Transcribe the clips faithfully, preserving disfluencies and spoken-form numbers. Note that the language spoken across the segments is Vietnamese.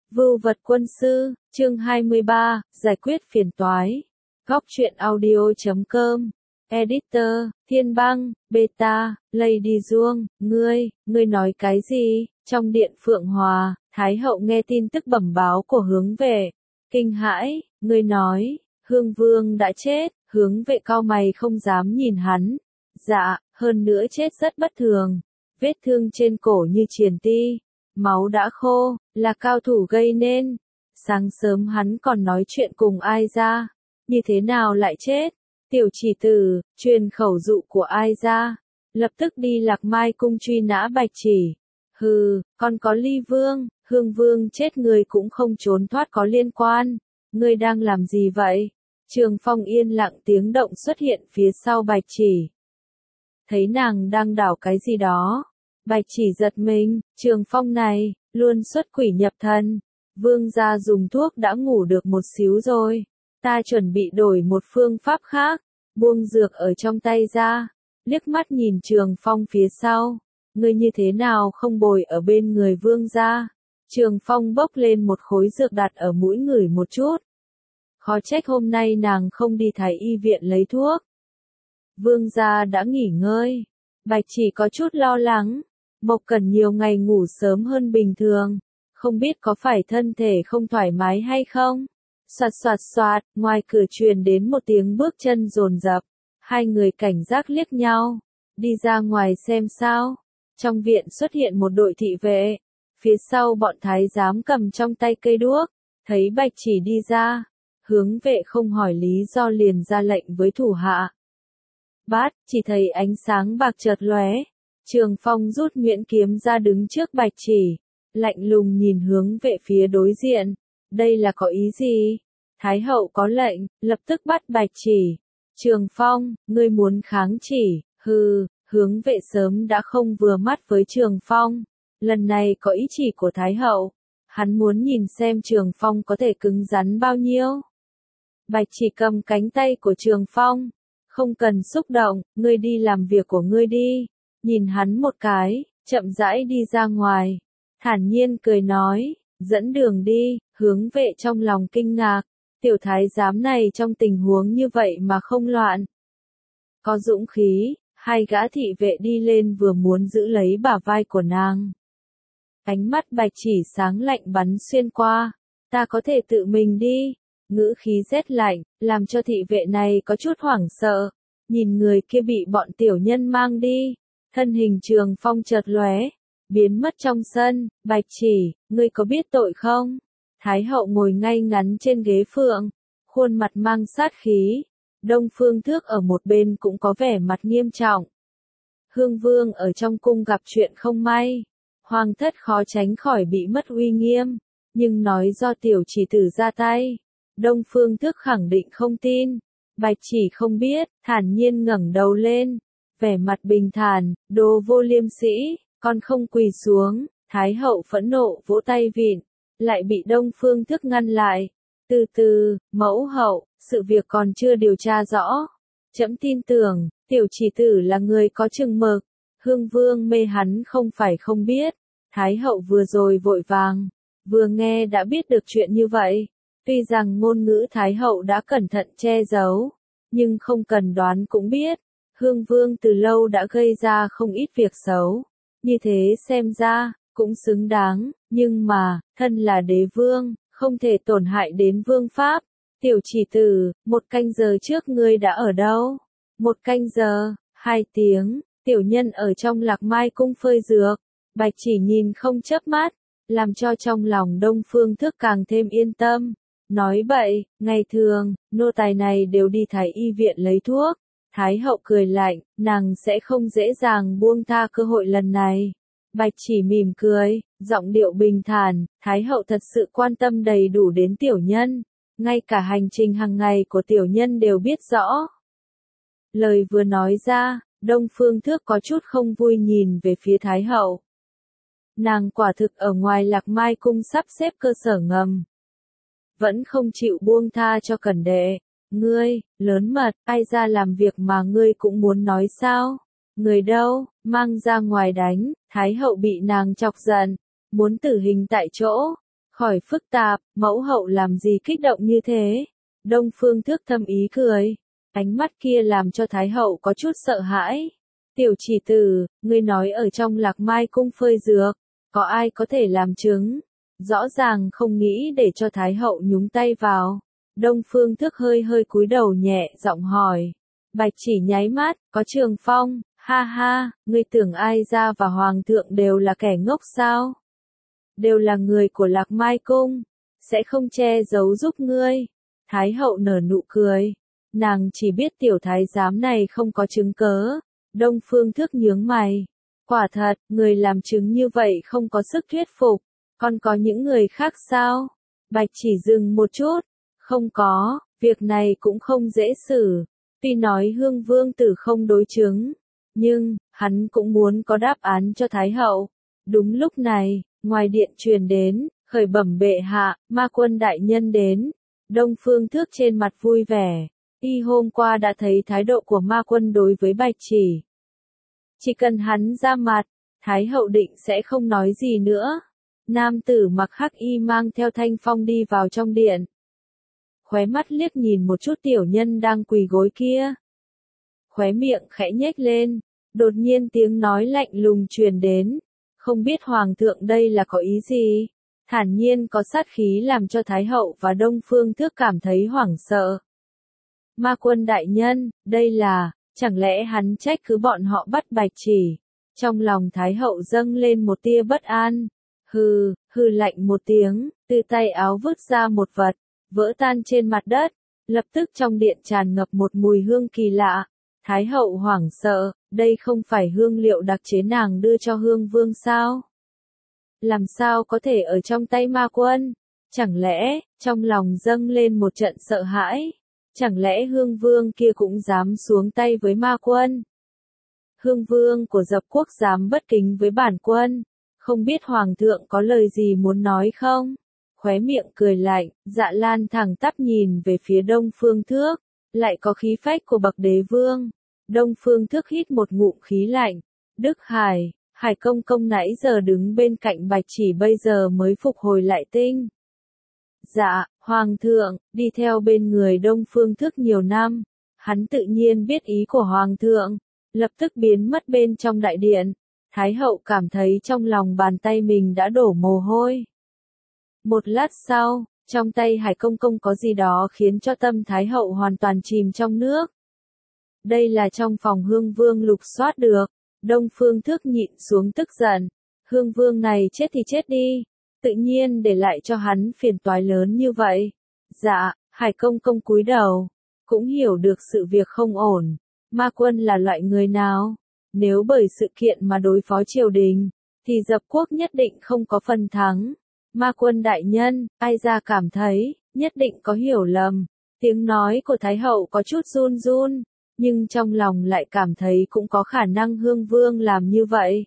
Vưu vật quân sư, chương hai mươi ba, giải quyết phiền toái. Góc truyện audio chấm com. Editor, Thiên Băng, Beta, Lady Duong, ngươi, ngươi nói cái gì? Trong điện Phượng Hòa, Thái hậu nghe tin tức bẩm báo của hướng vệ. Kinh hãi, ngươi nói, Hương Vương đã chết, hướng vệ cau mày không dám nhìn hắn. Dạ, hơn nữa chết rất bất thường. Vết thương trên cổ như triền ti. Máu đã khô, là cao thủ gây nên. Sáng sớm hắn còn nói chuyện cùng ai ra. Như thế nào lại chết? Tiểu chỉ tử, truyền khẩu dụ của ai ra. Lập tức đi Lạc Mai cung truy nã Bạch Chỉ. Hừ, còn có Ly Vương, Hương Vương chết người cũng không trốn thoát có liên quan. Ngươi đang làm gì vậy? Trường Phong yên lặng tiếng động xuất hiện phía sau Bạch Chỉ. Thấy nàng đang đảo cái gì đó. Bạch Chỉ giật mình, Trường Phong này, luôn xuất quỷ nhập thần. Vương gia dùng thuốc đã ngủ được một xíu rồi. Ta chuẩn bị đổi một phương pháp khác. Buông dược ở trong tay ra. Liếc mắt nhìn Trường Phong phía sau. Ngươi như thế nào không bồi ở bên người vương gia? Trường Phong bốc lên một khối dược đặt ở mũi ngửi một chút. Khó trách hôm nay nàng không đi Thái y viện lấy thuốc. Vương gia đã nghỉ ngơi. Bạch Chỉ có chút lo lắng. Mộc Cẩn nhiều ngày ngủ sớm hơn bình thường, không biết có phải thân thể không thoải mái hay không. Soạt soạt soạt, ngoài cửa truyền đến một tiếng bước chân dồn dập, hai người cảnh giác liếc nhau, đi ra ngoài xem sao. Trong viện xuất hiện một đội thị vệ, phía sau bọn thái giám cầm trong tay cây đuốc, thấy Bạch Chỉ đi ra, hướng vệ không hỏi lý do liền ra lệnh với thủ hạ. Bát, chỉ thấy ánh sáng bạc chợt lóe. Trường Phong rút nhuyễn kiếm ra đứng trước Bạch Chỉ, lạnh lùng nhìn hướng vệ phía đối diện. Đây là có ý gì? Thái hậu có lệnh, lập tức bắt Bạch Chỉ. Trường Phong, ngươi muốn kháng chỉ, hừ, hướng vệ sớm đã không vừa mắt với Trường Phong. Lần này có ý chỉ của Thái hậu, hắn muốn nhìn xem Trường Phong có thể cứng rắn bao nhiêu. Bạch Chỉ cầm cánh tay của Trường Phong, không cần xúc động, ngươi đi làm việc của ngươi đi. Nhìn hắn một cái, chậm rãi đi ra ngoài, thản nhiên cười nói, dẫn đường đi. Hướng vệ trong lòng kinh ngạc, tiểu thái giám này trong tình huống như vậy mà không loạn. Có dũng khí, hai gã thị vệ đi lên vừa muốn giữ lấy bả vai của nàng. Ánh mắt Bạch Chỉ sáng lạnh bắn xuyên qua, ta có thể tự mình đi. Ngữ khí rét lạnh, làm cho thị vệ này có chút hoảng sợ, nhìn người kia bị bọn tiểu nhân mang đi. Thân hình Trường Phong chợt lóe, biến mất trong sân. Bạch Chỉ, ngươi có biết tội không? Thái hậu ngồi ngay ngắn trên ghế phượng, khuôn mặt mang sát khí. Đông Phương Thước ở một bên cũng có vẻ mặt nghiêm trọng. Hương Vương ở trong cung gặp chuyện không may, hoàng thất khó tránh khỏi bị mất uy nghiêm, nhưng nói do tiểu chỉ tử ra tay. Đông Phương Thước khẳng định không tin. Bạch Chỉ không biết, thản nhiên ngẩng đầu lên. Vẻ mặt bình thản, đồ vô liêm sĩ, con không quỳ xuống. Thái hậu phẫn nộ vỗ tay vịn, lại bị Đông Phương Thước ngăn lại. Từ từ, mẫu hậu, sự việc còn chưa điều tra rõ. Trẫm tin tưởng, tiểu chỉ tử là người có chừng mực. Hương Vương mê hắn không phải không biết. Thái hậu vừa rồi vội vàng, vừa nghe đã biết được chuyện như vậy. Tuy rằng ngôn ngữ Thái hậu đã cẩn thận che giấu, nhưng không cần đoán cũng biết. Hương Vương từ lâu đã gây ra không ít việc xấu. Như thế xem ra, cũng xứng đáng, nhưng mà, thân là đế vương, không thể tổn hại đến vương pháp. Tiểu chỉ tử, một canh giờ trước ngươi đã ở đâu? Một canh giờ, hai tiếng, tiểu nhân ở trong Lạc Mai cung phơi dược. Bạch Chỉ nhìn không chớp mắt, làm cho trong lòng Đông Phương Thước càng thêm yên tâm. Nói bậy, ngày thường, nô tài này đều đi Thái y viện lấy thuốc. Thái hậu cười lạnh, nàng sẽ không dễ dàng buông tha cơ hội lần này. Bạch Chỉ mỉm cười, giọng điệu bình thản, Thái hậu thật sự quan tâm đầy đủ đến tiểu nhân, ngay cả hành trình hàng ngày của tiểu nhân đều biết rõ. Lời vừa nói ra, Đông Phương Thước có chút không vui nhìn về phía Thái hậu. Nàng quả thực ở ngoài Lạc Mai cung sắp xếp cơ sở ngầm, vẫn không chịu buông tha cho Cẩn đệ. Ngươi, lớn mật, ai ra làm việc mà ngươi cũng muốn nói sao? Người đâu, mang ra ngoài đánh. Thái hậu bị nàng chọc giận, muốn tử hình tại chỗ. khỏi phức tạp, mẫu hậu làm gì kích động như thế? Đông Phương Thước thâm ý cười. Ánh mắt kia làm cho Thái hậu có chút sợ hãi. Tiểu chỉ tử, ngươi nói ở trong Lạc Mai cung phơi dược, có ai có thể làm chứng? Rõ ràng không nghĩ để cho Thái hậu nhúng tay vào. Đông Phương Thước hơi hơi cúi đầu nhẹ giọng hỏi. Bạch chỉ nháy mắt, có Trường Phong, ha ha, ngươi tưởng ai ra và Hoàng thượng đều là kẻ ngốc sao? Đều là người của Lạc Mai cung, sẽ không che giấu giúp ngươi. Thái hậu nở nụ cười. Nàng chỉ biết tiểu thái giám này không có chứng cớ. Đông Phương Thước nhướng mày. Quả thật, người làm chứng như vậy không có sức thuyết phục. Còn có những người khác sao? Bạch chỉ dừng một chút. Không có, việc này cũng không dễ xử. Tuy nói Hương Vương tử không đối chứng, nhưng, hắn cũng muốn có đáp án cho Thái hậu. Đúng lúc này, ngoài điện truyền đến, khởi bẩm bệ hạ, Ma Quân đại nhân đến. Đông Phương Thước trên mặt vui vẻ. Y hôm qua đã thấy thái độ của Ma Quân đối với Bạch chỉ. Chỉ cần hắn ra mặt, Thái hậu định sẽ không nói gì nữa. Nam tử mặc hắc y mang theo Thanh Phong đi vào trong điện. Khóe mắt liếc nhìn một chút tiểu nhân đang quỳ gối kia. Khóe miệng khẽ nhếch lên, đột nhiên tiếng nói lạnh lùng truyền đến. Không biết Hoàng thượng đây là có ý gì? Thản nhiên có sát khí làm cho Thái hậu và Đông Phương Thước cảm thấy hoảng sợ. Ma Quân đại nhân, đây là, chẳng lẽ hắn trách cứ bọn họ bắt Bạch chỉ? Trong lòng Thái hậu dâng lên một tia bất an. Hừ, hừ lạnh một tiếng, từ tay áo vứt ra một vật, vỡ tan trên mặt đất. Lập tức trong điện tràn ngập một mùi hương kỳ lạ. Thái hậu hoảng sợ, đây không phải hương liệu đặc chế nàng đưa cho Hương Vương sao? Làm sao có thể ở trong tay Ma Quân? Chẳng lẽ, trong lòng dâng lên một trận sợ hãi? Chẳng lẽ Hương Vương kia cũng dám xuống tay với Ma Quân? Hương Vương của Dập quốc dám bất kính với bản quân, không biết Hoàng thượng có lời gì muốn nói không? Khóe miệng cười lạnh, Dạ Lan thẳng tắp nhìn về phía Đông Phương Thước, lại có khí phách của bậc đế vương. Đông Phương Thước hít một ngụm khí lạnh. Đức Hải, Hải công công nãy giờ đứng bên cạnh Bạch chỉ bây giờ mới phục hồi lại tinh. Dạ, Hoàng thượng, đi theo bên người Đông Phương Thước nhiều năm, hắn tự nhiên biết ý của Hoàng thượng, lập tức biến mất bên trong đại điện. Thái hậu cảm thấy trong lòng bàn tay mình đã đổ mồ hôi. Một lát sau, trong tay Hải công công có gì đó khiến cho tâm Thái hậu hoàn toàn chìm trong nước. Đây là trong phòng Hương Vương lục soát được. Đông Phương Thước nhịn xuống tức giận. Hương Vương này chết thì chết đi, tự nhiên để lại cho hắn phiền toái lớn như vậy. Dạ, Hải công công cúi đầu, cũng hiểu được sự việc không ổn. Ma Quân là loại người nào? Nếu bởi sự kiện mà đối phó triều đình, thì Dập quốc nhất định không có phần thắng. Ma Quân đại nhân, ai ra cảm thấy, nhất định có hiểu lầm. Tiếng nói của Thái hậu có chút run run, nhưng trong lòng lại cảm thấy cũng có khả năng Hương Vương làm như vậy.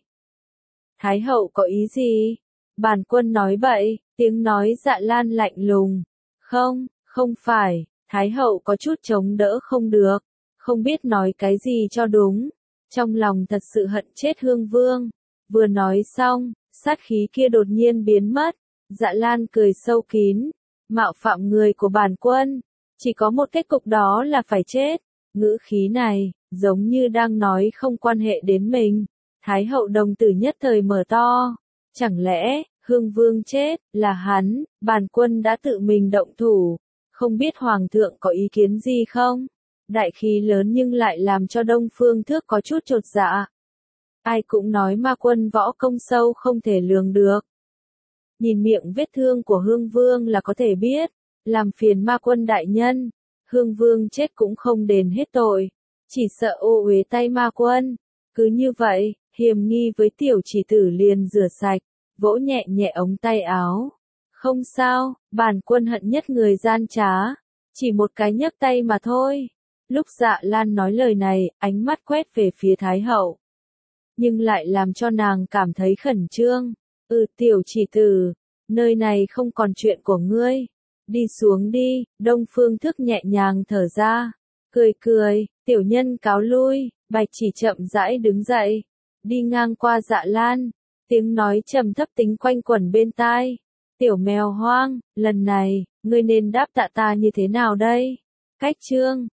Thái hậu có ý gì? Bản quân nói bậy, tiếng nói Dạ Lan lạnh lùng. Không, không phải, Thái hậu có chút chống đỡ không được, không biết nói cái gì cho đúng. Trong lòng thật sự hận chết Hương Vương. Vừa nói xong, sát khí kia đột nhiên biến mất. Dạ Lan cười sâu kín. Mạo phạm người của bản quân, chỉ có một kết cục đó là phải chết. Ngữ khí này, giống như đang nói không quan hệ đến mình. Thái hậu đồng tử nhất thời mở to. Chẳng lẽ, Hương Vương chết, là hắn, bản quân đã tự mình động thủ. Không biết Hoàng thượng có ý kiến gì không? Đại khí lớn nhưng lại làm cho Đông Phương Thước có chút chột dạ. Ai cũng nói Ma Quân võ công sâu không thể lường được. Nhìn miệng vết thương của Hương Vương là có thể biết, làm phiền Ma Quân đại nhân. Hương Vương chết cũng không đền hết tội, chỉ sợ ô uế tay Ma Quân. Cứ như vậy, hiềm nghi với tiểu chỉ tử liền rửa sạch, vỗ nhẹ nhẹ ống tay áo. Không sao, bản quân hận nhất người gian trá, chỉ một cái nhấc tay mà thôi. Lúc Dạ Lan nói lời này, ánh mắt quét về phía Thái hậu, nhưng lại làm cho nàng cảm thấy khẩn trương. Ừ, tiểu chỉ tử, nơi này không còn chuyện của ngươi. Đi xuống đi. Đông Phương Thước nhẹ nhàng thở ra, cười cười, tiểu nhân cáo lui. Bạch chỉ chậm rãi đứng dậy, đi ngang qua Dạ Lan, tiếng nói trầm thấp tính quanh quẩn bên tai. Tiểu mèo hoang, lần này, ngươi nên đáp tạ ta như thế nào đây? Cách chương